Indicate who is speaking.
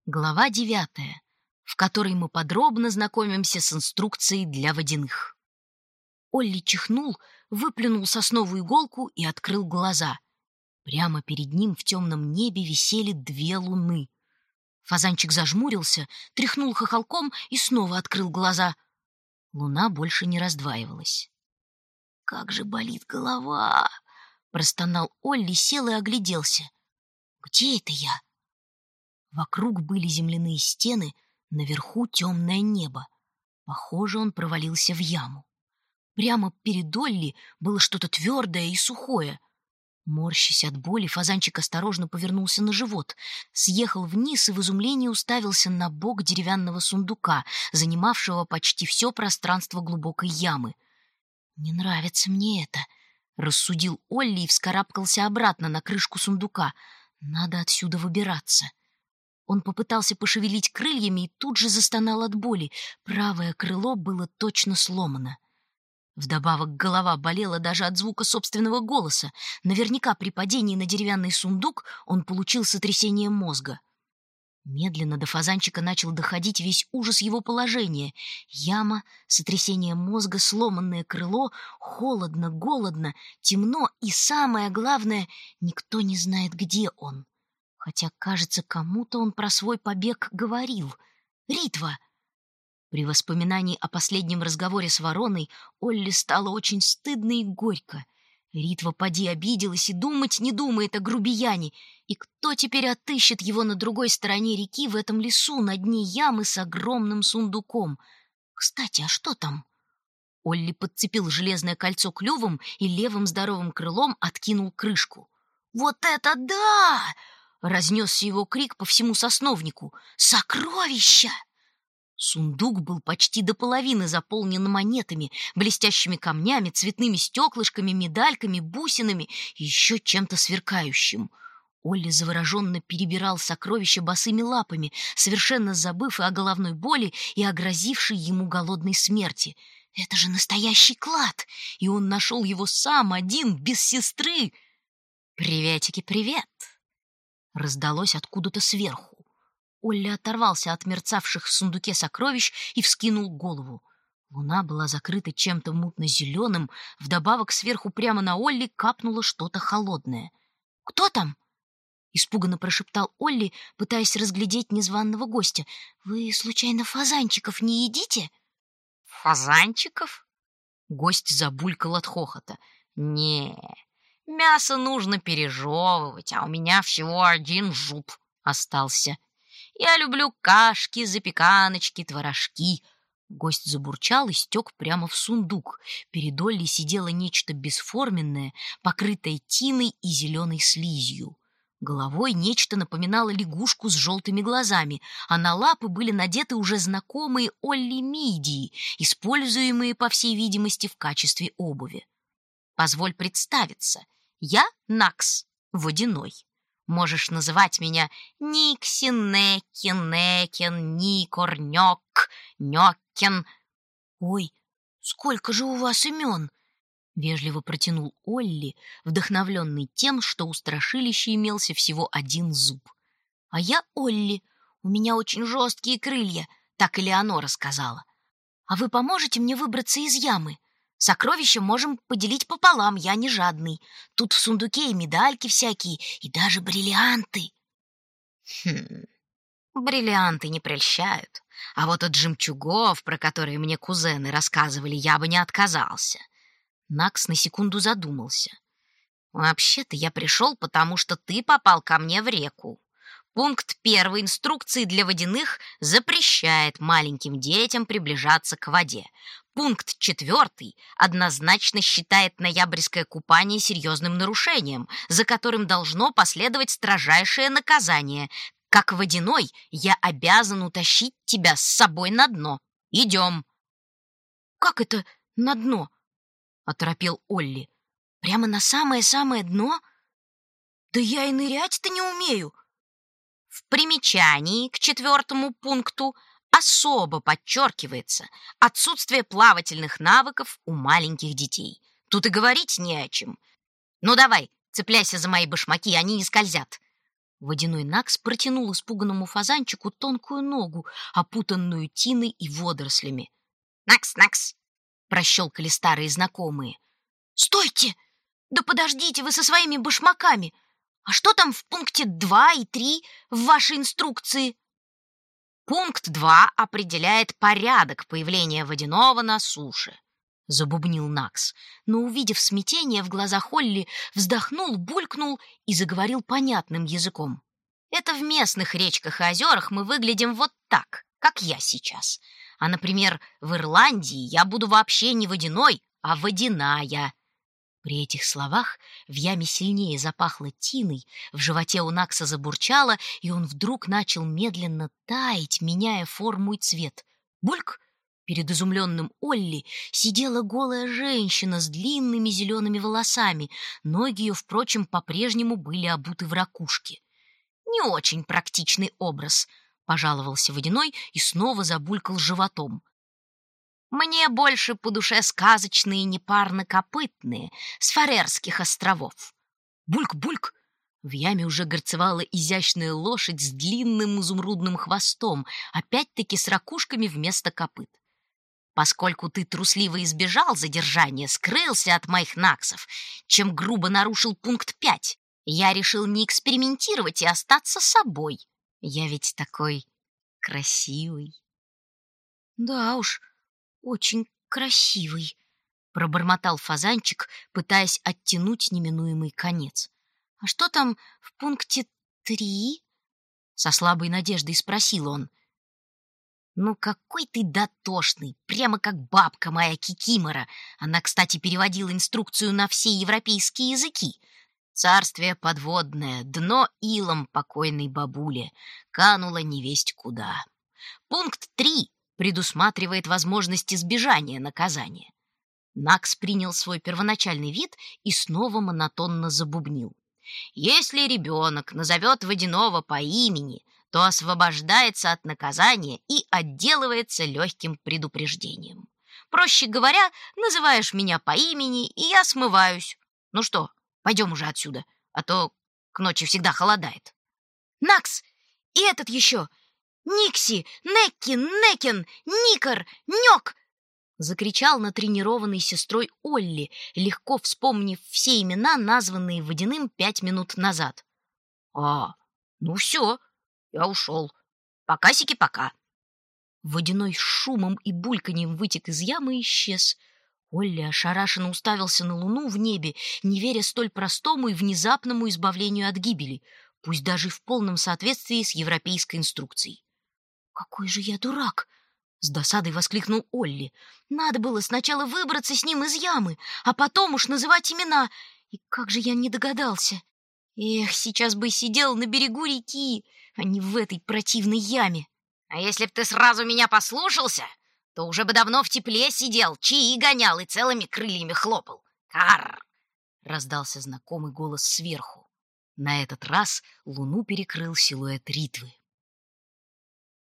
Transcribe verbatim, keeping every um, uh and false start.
Speaker 1: Глава девятая, в которой мы подробно знакомимся с инструкцией для водяных. Олли чихнул, выплюнул сосновую иголку и открыл глаза. Прямо перед ним в темном небе висели две луны. Фазанчик зажмурился, тряхнул хохолком и снова открыл глаза. Луна больше не раздваивалась. «Как же болит голова!» — простонал Олли, сел и огляделся. «Где это я?» Вокруг были земляные стены, наверху темное небо. Похоже, он провалился в яму. Прямо перед Олли было что-то твердое и сухое. Морщась от боли, Фазанчик осторожно повернулся на живот, съехал вниз и в изумлении уставился на бок деревянного сундука, занимавшего почти все пространство глубокой ямы. «Не нравится мне это», — рассудил Олли и вскарабкался обратно на крышку сундука. «Надо отсюда выбираться». Он попытался пошевелить крыльями и тут же застонал от боли. Правое крыло было точно сломано. Вдобавок голова болела даже от звука собственного голоса. Наверняка при падении на деревянный сундук он получил сотрясение мозга. Медленно до Фазанчика начал доходить весь ужас его положения. Яма, сотрясение мозга, сломанное крыло, холодно, голодно, темно и, самое главное, никто не знает, где он. Хотя, кажется, кому-то он про свой побег говорил. Ритва! При воспоминании о последнем разговоре с вороной Олли стало очень стыдно и горько. Ритва поди обиделась и думать не думает о грубияне. И кто теперь отыщет его на другой стороне реки в этом лесу на дне ямы с огромным сундуком? Кстати, а что там? Олли подцепил железное кольцо клювом и левым здоровым крылом откинул крышку. «Вот это да!» — разнесся его крик по всему сосновнику. «Сокровища!» Сундук был почти до половины заполнен монетами, блестящими камнями, цветными стеклышками, медальками, бусинами и еще чем-то сверкающим. Олли завороженно перебирал сокровища босыми лапами, совершенно забыв и о головной боли, и о грозившей ему голодной смерти. Это же настоящий клад, и он нашел его сам, один, без сестры. «Приветики, привет!» Раздалось откуда-то сверху. Олли оторвался от мерцавших в сундуке сокровищ и вскинул голову. Луна была закрыта чем-то мутно-зеленым, вдобавок сверху прямо на Олли капнуло что-то холодное. «Кто там?» — испуганно прошептал Олли, пытаясь разглядеть незваного гостя. «Вы, случайно, фазанчиков не едите?»
Speaker 2: «Фазанчиков?» Гость забулькал от хохота. «Не, мясо нужно пережевывать, а у меня всего один зуб остался. Я люблю кашки, запеканочки, творожки». Гость забурчал и стек прямо в сундук. Перед Олли сидело нечто бесформенное, покрытое тиной и зеленой слизью. Головой нечто напоминало лягушку с желтыми глазами, а на лапы были надеты уже знакомые Олли мидии, используемые, по всей видимости, в качестве обуви. «Позволь представиться. Я Накс, водяной. Можешь называть меня Никси, Неки, Некен, Никор, Нёк, Нёкен».
Speaker 1: «Ой, сколько же у вас имен!» — вежливо протянул Олли, вдохновленный тем, что у страшилища имелся всего один зуб. «А я Олли. У меня очень жесткие крылья», — так Элеонора сказала. «А вы поможете мне выбраться из ямы? Сокровища можем поделить пополам, я не жадный. Тут в сундуке и медальки всякие, и даже бриллианты».
Speaker 2: Хм, бриллианты не прельщают. А вот от жемчугов, про которые мне кузены рассказывали, я бы не отказался.
Speaker 1: Накс на секунду задумался.
Speaker 2: «Вообще-то я пришел, потому что ты попал ко мне в реку. Пункт первой инструкции для водяных запрещает маленьким детям приближаться к воде. Пункт четвертый однозначно считает ноябрьское купание серьезным нарушением, за которым должно последовать строжайшее наказание. Как водяной я обязан утащить тебя с собой на дно. Идем».
Speaker 1: «Как это на дно?» — оторопел Олли. «Прямо на самое-самое дно? Да я и нырять-то не умею».
Speaker 2: В примечании к четвертому пункту особо подчеркивается отсутствие плавательных навыков у маленьких детей. Тут и говорить не о чем. Ну давай, цепляйся за мои башмаки, они не скользят.
Speaker 1: Водяной Накс протянул испуганному фазанчику тонкую ногу, опутанную тиной и водорослями.
Speaker 2: «Накс, Накс!»
Speaker 1: — прощелкали старые знакомые. «Стойте! Да подождите вы со своими башмаками! А что там в пункте два и три в вашей инструкции?»
Speaker 2: «Пункт два определяет порядок появления водяного на суше», — забубнил Накс,
Speaker 1: но, увидев смятение в глазах Олли, вздохнул, булькнул и заговорил понятным языком.
Speaker 2: «Это в местных речках и озерах мы выглядим вот так, как я сейчас. А, например, в Ирландии я буду вообще не водяной, а водяная».
Speaker 1: При этих словах в яме сильнее запахло тиной, в животе у Накса забурчало, и он вдруг начал медленно таять, меняя форму и цвет. Бульк! Перед изумленным Олли сидела голая женщина с длинными зелеными волосами. Ноги ее, впрочем, по-прежнему были обуты в ракушки.
Speaker 2: «Не очень практичный образ», — пожаловался Водяной и снова забулькал животом. «Мне больше по душе сказочные непарнокопытные с Фарерских островов».
Speaker 1: Бульк-бульк! В яме уже горцевала изящная лошадь с длинным изумрудным хвостом, опять-таки с ракушками вместо копыт.
Speaker 2: «Поскольку ты трусливо избежал задержания, скрылся от моих наксов, чем грубо нарушил пункт пять, я решил не экспериментировать и остаться собой. Я ведь такой красивый».
Speaker 1: «Да уж, очень красивый», — пробормотал фазанчик, пытаясь оттянуть неминуемый конец. «А что там в пункте три?» — со слабой надеждой спросил он.
Speaker 2: «Ну какой ты дотошный, прямо как бабка моя Кикимора. Она, кстати, переводила инструкцию на все европейские языки. Царствие подводное, дно илом покойной бабуле, кануло невесть куда. Пункт три предусматривает возможность избежания наказания». Накс принял свой первоначальный вид и снова монотонно забубнил. «Если ребенок назовет водяного по имени, то освобождается от наказания и отделывается легким предупреждением. Проще говоря, называешь меня по имени, и я смываюсь. Ну что, пойдем уже отсюда, а то к ночи всегда холодает».
Speaker 1: «Накс! И этот еще! Никси! Некки! Некен! Никор! Нёк!» — закричал натренированный сестрой Олли, легко вспомнив все имена, названные Водяным пять минут назад.
Speaker 2: «А, ну все, я ушел. Пока-сики-пока».
Speaker 1: Водяной с шумом и бульканьем вытек из ямы и исчез. Олли ошарашенно уставился на луну в небе, не веря столь простому и внезапному избавлению от гибели, пусть даже и в полном соответствии с европейской инструкцией. «Какой же я дурак!» — с досадой воскликнул Олли. «Надо было сначала выбраться с ним из ямы, а потом уж называть имена. И как же я не догадался! Эх, сейчас бы сидел на берегу реки, а не в этой противной яме».
Speaker 2: «А если б ты сразу меня послушался, то уже бы давно в тепле сидел, чаи гонял и целыми крыльями хлопал. Карр!»
Speaker 1: — раздался знакомый голос сверху. На этот раз луну перекрыл силуэт Ритвы.